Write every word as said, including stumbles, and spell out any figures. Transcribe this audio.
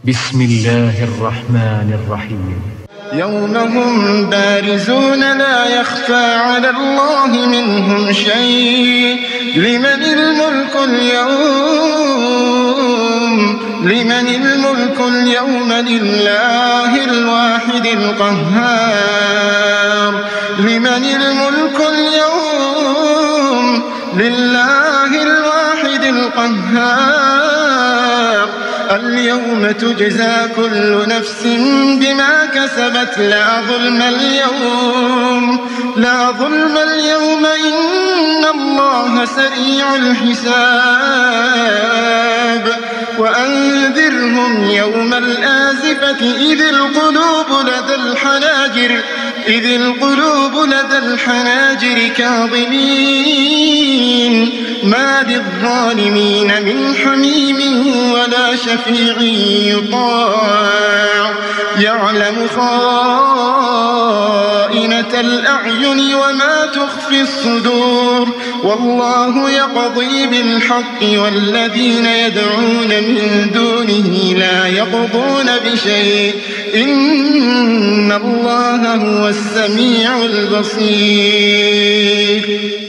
بسم الله الرحمن الرحيم. يوم هم بارزون لا يخفى على الله منهم شيء. لمن الملك اليوم لمن الملك اليوم لله الواحد القهار. لمن الملك اليوم لله الواحد القهار. اليوم تجزى كل نفس بما كسبت لا ظلم اليوم لا ظلم اليوم إن الله سريع الحساب. وأنذرهم يوم الآزفة إذ القلوب لدى الحناجر إذ القلوب لدى الحناجر كاظمين ما للظالمين من حميم ولا شفيع يطاع. يعلم خائنة الأعين وما تخفي الصدور. والله يقضي بالحق والذين يدعون من دونه لا يقضون بشيء إن الله هو السميع البصير.